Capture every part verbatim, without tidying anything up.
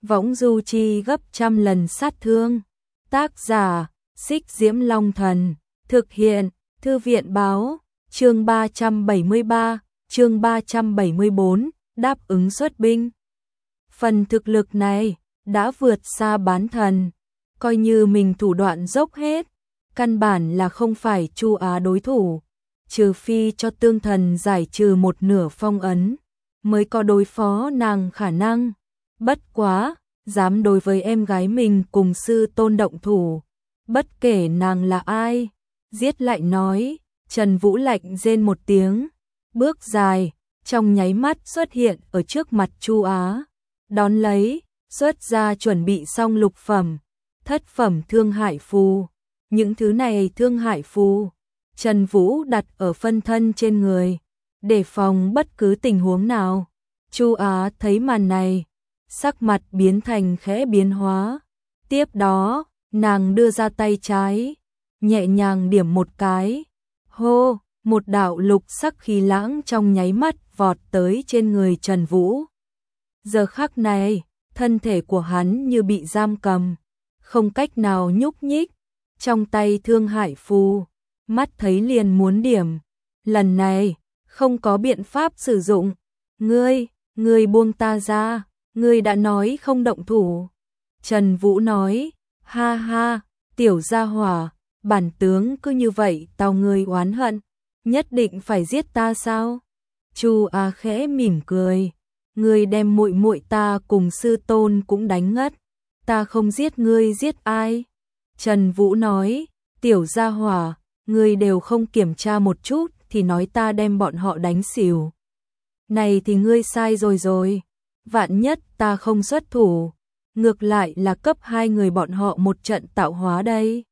võng du chi gấp trăm lần sát thương. Tác giả, Xích Diễm Long Thần, thực hiện, Thư viện Báo, chương ba trăm bảy mươi ba, chương ba trăm bảy mươi bốn, đáp ứng xuất binh. Phần thực lực này đã vượt xa bán thần, coi như mình thủ đoạn dốc hết, căn bản là không phải Chu Á đối thủ, trừ phi cho tương thần giải trừ một nửa phong ấn, mới có đối phó nàng khả năng. Bất quá, dám đối với em gái mình cùng sư tôn động thủ, bất kể nàng là ai, giết lại nói. Trần Vũ lạnh rên một tiếng, bước dài, trong nháy mắt xuất hiện ở trước mặt Chu Á, đón lấy, xuất ra chuẩn bị xong lục phẩm, thất phẩm thương hại phù. Những thứ này thương hại phù, Trần Vũ đặt ở phân thân trên người, để phòng bất cứ tình huống nào. Chu Á thấy màn này, sắc mặt biến thành khẽ biến hóa. Tiếp đó, nàng đưa ra tay trái, nhẹ nhàng điểm một cái. Hô, một đạo lục sắc khí lãng trong nháy mắt vọt tới trên người Trần Vũ. Giờ khắc này, thân thể của hắn như bị giam cầm, không cách nào nhúc nhích. Trong tay thương hại phù, mắt thấy liền muốn điểm. Lần này, không có biện pháp sử dụng. Ngươi, ngươi buông ta ra, ngươi đã nói không động thủ. Trần Vũ nói, ha ha, tiểu gia hỏa, bản tướng cứ như vậy tao ngươi oán hận, nhất định phải giết ta sao? Chu Á khẽ mỉm cười, ngươi đem muội muội ta cùng sư tôn cũng đánh ngất, ta không giết ngươi giết ai? Trần Vũ nói, tiểu gia hỏa, ngươi đều không kiểm tra một chút thì nói ta đem bọn họ đánh xỉu. Này thì ngươi sai rồi rồi, vạn nhất ta không xuất thủ, ngược lại là cấp hai người bọn họ một trận tạo hóa đây.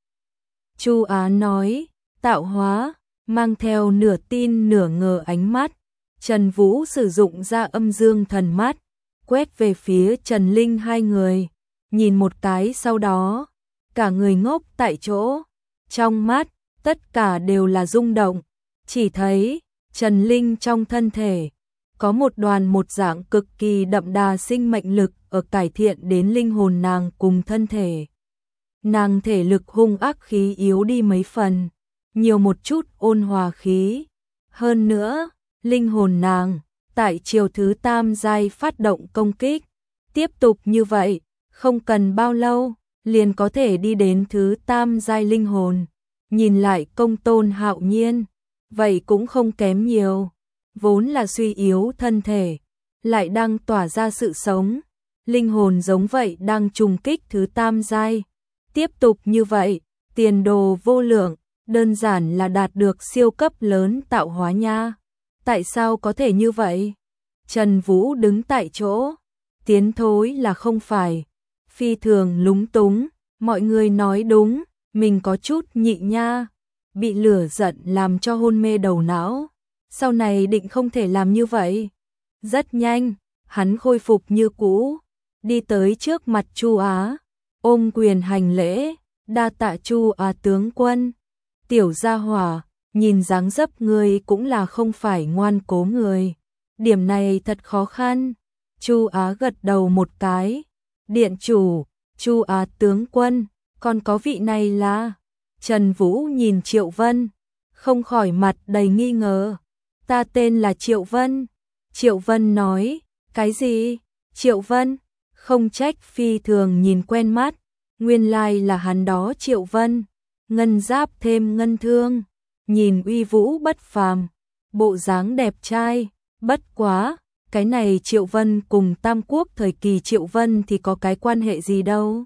Chu Á nói, tạo hóa, mang theo nửa tin nửa ngờ ánh mắt. Trần Vũ sử dụng ra âm dương thần mắt, quét về phía Trần Linh hai người, nhìn một cái sau đó, cả người ngốc tại chỗ, trong mắt, tất cả đều là rung động, chỉ thấy, Trần Linh trong thân thể, có một đoàn một dạng cực kỳ đậm đà sinh mệnh lực ở cải thiện đến linh hồn nàng cùng thân thể. Nàng thể lực hung ác khí yếu đi mấy phần, nhiều một chút ôn hòa khí. Hơn nữa, linh hồn nàng, tại chiều thứ tam giai phát động công kích. Tiếp tục như vậy, không cần bao lâu, liền có thể đi đến thứ tam giai linh hồn. Nhìn lại Công Tôn Hạo Nhiên, vậy cũng không kém nhiều. Vốn là suy yếu thân thể, lại đang tỏa ra sự sống. Linh hồn giống vậy đang trùng kích thứ tam giai. Tiếp tục như vậy, tiền đồ vô lượng, đơn giản là đạt được siêu cấp lớn tạo hóa nha. Tại sao có thể như vậy? Trần Vũ đứng tại chỗ, tiến thối là không phải, phi thường lúng túng, mọi người nói đúng, mình có chút nhị nha, bị lửa giận làm cho hôn mê đầu não, sau này định không thể làm như vậy. Rất nhanh, hắn khôi phục như cũ, đi tới trước mặt Chu Á, ôm quyền hành lễ, đa tạ Chu Á tướng quân. Tiểu gia hỏa, nhìn dáng dấp ngươi cũng là không phải ngoan cố người, điểm này thật khó khăn. Chu Á gật đầu một cái, điện chủ, Chu Á tướng quân, còn có vị này là... Trần Vũ nhìn Triệu Vân, không khỏi mặt đầy nghi ngờ. Ta tên là Triệu Vân. Triệu Vân nói, cái gì? Triệu Vân, không trách phi thường nhìn quen mắt, nguyên lai là hắn đó Triệu Vân, ngân giáp thêm ngân thương, nhìn uy vũ bất phàm, bộ dáng đẹp trai, bất quá, cái này Triệu Vân cùng Tam Quốc thời kỳ Triệu Vân thì có cái quan hệ gì đâu.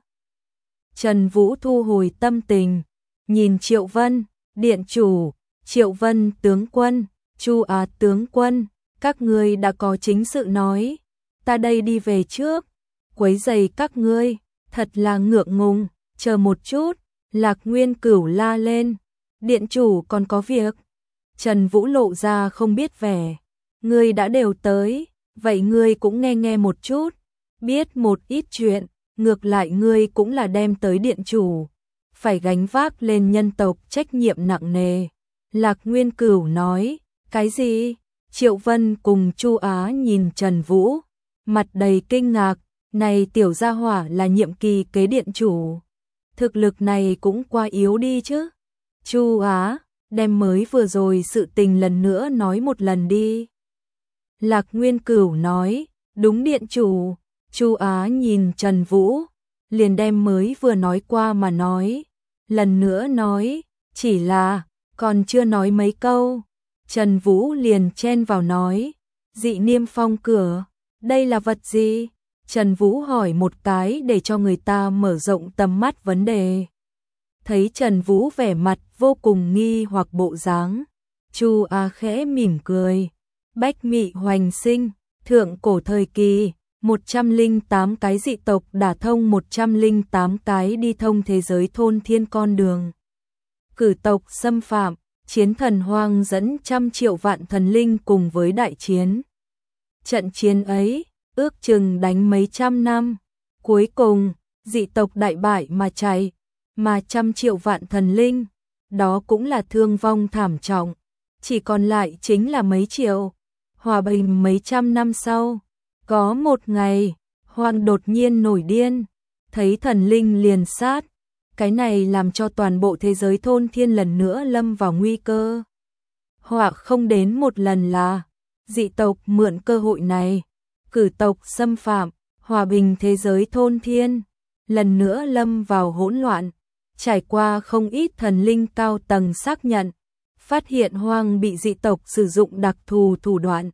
Trần Vũ thu hồi tâm tình, nhìn Triệu Vân, điện chủ, Triệu Vân tướng quân, Chu Á tướng quân, các ngươi đã có chính sự nói, ta đây đi về trước, quấy rầy các ngươi, thật là ngượng ngùng, chờ một chút. Lạc Nguyên Cửu la lên, điện chủ còn có việc. Trần Vũ lộ ra không biết vẻ, ngươi đã đều tới, vậy ngươi cũng nghe nghe một chút, biết một ít chuyện, ngược lại ngươi cũng là đem tới điện chủ, phải gánh vác lên nhân tộc trách nhiệm nặng nề. Lạc Nguyên Cửu nói, cái gì? Triệu Vân cùng Chu Á nhìn Trần Vũ, mặt đầy kinh ngạc, Này tiểu gia hỏa là nhiệm kỳ kế điện chủ. Thực lực này cũng quá yếu đi chứ. Chu Á, đem mới vừa rồi sự tình lần nữa nói một lần đi. Lạc Nguyên Cửu nói, đúng điện chủ. Chu Á nhìn Trần Vũ, liền đem mới vừa nói qua mà nói. Lần nữa nói, chỉ là, còn chưa nói mấy câu. Trần Vũ liền chen vào nói, dị niêm phong cửa, đây là vật gì? Trần Vũ hỏi một cái để cho người ta mở rộng tầm mắt vấn đề. Thấy Trần Vũ vẻ mặt vô cùng nghi hoặc bộ dáng, Chu Á khẽ mỉm cười. Bách Mị Hoành Sinh, thượng cổ thời kỳ, một trăm lẻ tám cái dị tộc đả thông một trăm lẻ tám cái đi thông thế giới thôn thiên con đường. Cử tộc xâm phạm, chiến thần hoang dẫn trăm triệu vạn thần linh cùng với đại chiến. Trận chiến ấy, ước chừng đánh mấy trăm năm, cuối cùng, dị tộc đại bại mà chạy, mà trăm triệu vạn thần linh, đó cũng là thương vong thảm trọng, chỉ còn lại chính là mấy triệu. Hòa bình mấy trăm năm sau, có một ngày, Hoang đột nhiên nổi điên, thấy thần linh liền sát, cái này làm cho toàn bộ thế giới thôn thiên lần nữa lâm vào nguy cơ. Họa không đến một lần là, dị tộc mượn cơ hội này, cử tộc xâm phạm, hòa bình thế giới thôn thiên, lần nữa lâm vào hỗn loạn, trải qua không ít thần linh cao tầng xác nhận, phát hiện Hoang bị dị tộc sử dụng đặc thù thủ đoạn,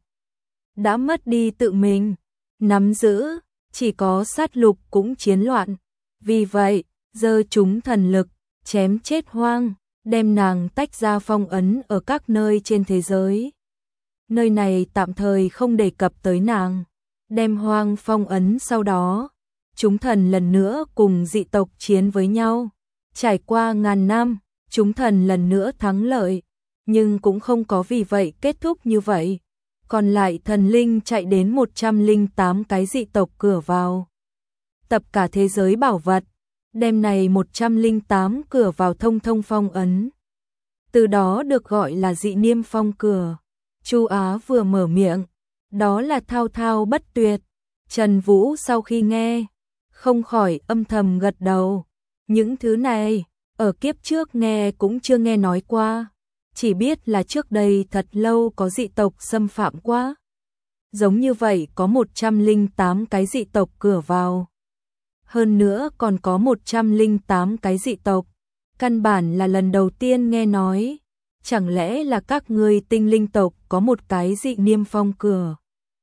đã mất đi tự mình, nắm giữ, chỉ có sát lục cũng chiến loạn, vì vậy, giơ chúng thần lực, chém chết Hoang, đem nàng tách ra phong ấn ở các nơi trên thế giới. Nơi này tạm thời không đề cập tới nàng, đem Hoang phong ấn sau đó, chúng thần lần nữa cùng dị tộc chiến với nhau. Trải qua ngàn năm, chúng thần lần nữa thắng lợi, nhưng cũng không có vì vậy kết thúc như vậy. Còn lại thần linh chạy đến một trăm lẻ tám cái dị tộc cửa vào. Tập cả thế giới bảo vật, đem này một trăm lẻ tám cửa vào thông thông phong ấn. Từ đó được gọi là dị niêm phong cửa. Chu Á vừa mở miệng, đó là thao thao bất tuyệt. Trần Vũ sau khi nghe, không khỏi âm thầm gật đầu. Những thứ này, ở kiếp trước nghe cũng chưa nghe nói qua. Chỉ biết là trước đây thật lâu có dị tộc xâm phạm quá. Giống như vậy có một trăm lẻ tám cái dị tộc cửa vào. Hơn nữa còn có một trăm lẻ tám cái dị tộc. Căn bản là lần đầu tiên nghe nói. Chẳng lẽ là các ngươi tinh linh tộc có một cái dị niêm phong cửa.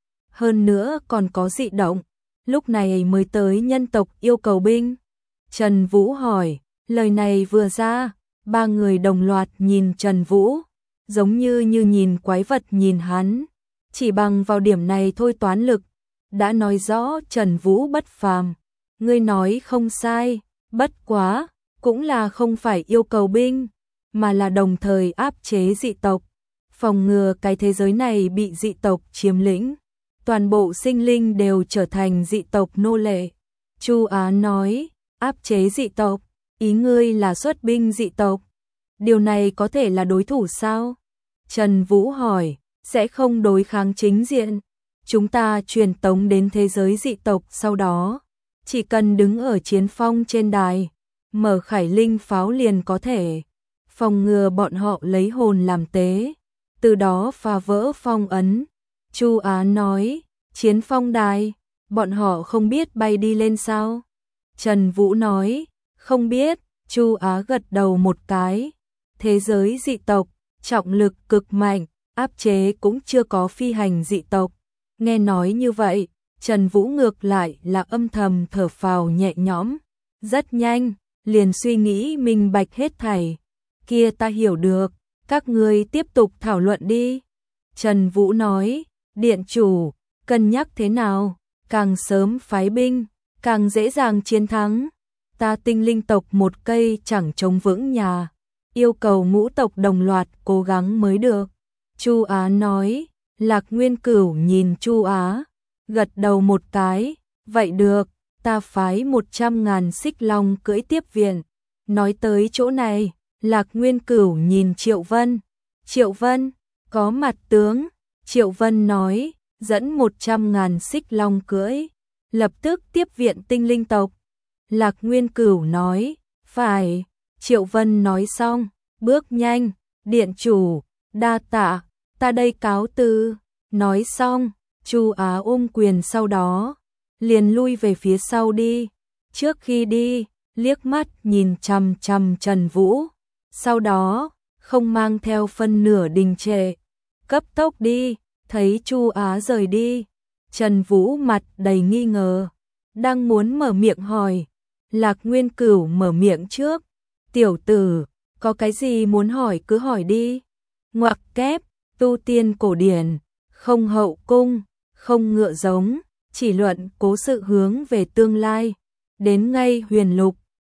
Hơn nữa còn có dị động. Lúc này mới tới nhân tộc yêu cầu binh. Trần Vũ hỏi, lời này vừa ra, ba người đồng loạt nhìn Trần Vũ, giống như như nhìn quái vật nhìn hắn. Chỉ bằng vào điểm này thôi toán lực, đã nói rõ Trần Vũ bất phàm. Ngươi nói không sai, bất quá, cũng là không phải yêu cầu binh, mà là đồng thời áp chế dị tộc, phòng ngừa cái thế giới này bị dị tộc chiếm lĩnh. Toàn bộ sinh linh đều trở thành dị tộc nô lệ. Chu Á nói, áp chế dị tộc, ý ngươi là xuất binh dị tộc. Điều này có thể là đối thủ sao? Trần Vũ hỏi, sẽ không đối kháng chính diện. Chúng ta truyền tống đến thế giới dị tộc sau đó. Chỉ cần đứng ở chiến phong trên đài, mở khải linh pháo liền có thể. Phòng ngừa bọn họ lấy hồn làm tế. Từ đó phá vỡ phong ấn. Chu Á nói, chiến phong đài, bọn họ không biết bay đi lên sao? Trần Vũ nói, không biết. Chu Á gật đầu một cái. Thế giới dị tộc, trọng lực cực mạnh, áp chế cũng chưa có phi hành dị tộc. Nghe nói như vậy, Trần Vũ ngược lại là âm thầm thở phào nhẹ nhõm. Rất nhanh, liền suy nghĩ minh bạch hết thảy. Kia ta hiểu được, các ngươi tiếp tục thảo luận đi. Trần Vũ nói, điện chủ, cân nhắc thế nào, càng sớm phái binh, càng dễ dàng chiến thắng. Ta tinh linh tộc một cây chẳng chống vững nhà, yêu cầu ngũ tộc đồng loạt cố gắng mới được. Chu Á nói, Lạc Nguyên Cửu nhìn Chu Á, gật đầu một cái, vậy được, ta phái một trăm ngàn xích long cưỡi tiếp viện. Nói tới chỗ này, Lạc Nguyên Cửu nhìn Triệu Vân. Triệu Vân, có mặt tướng. Triệu Vân nói, dẫn một trăm ngàn xích long cưỡi. lập tức tiếp viện tinh linh tộc. Lạc Nguyên Cửu nói, phải. Triệu Vân nói xong, bước nhanh, điện chủ, đa tạ, ta đây cáo từ. Nói xong, Chu Á ôm quyền sau đó, liền lui về phía sau đi. Trước khi đi, liếc mắt nhìn chằm chằm Trần Vũ, sau đó, không mang theo phân nửa đình trệ, cấp tốc đi. Thấy Chu Á rời đi, Trần Vũ mặt đầy nghi ngờ, đang muốn mở miệng hỏi, Lạc Nguyên Cửu mở miệng trước, tiểu tử, có cái gì muốn hỏi cứ hỏi đi. Ngoặc kép, tu tiên cổ điển, không hậu cung, không ngựa giống, chỉ luận cố sự hướng về tương lai, đến ngay huyền lục.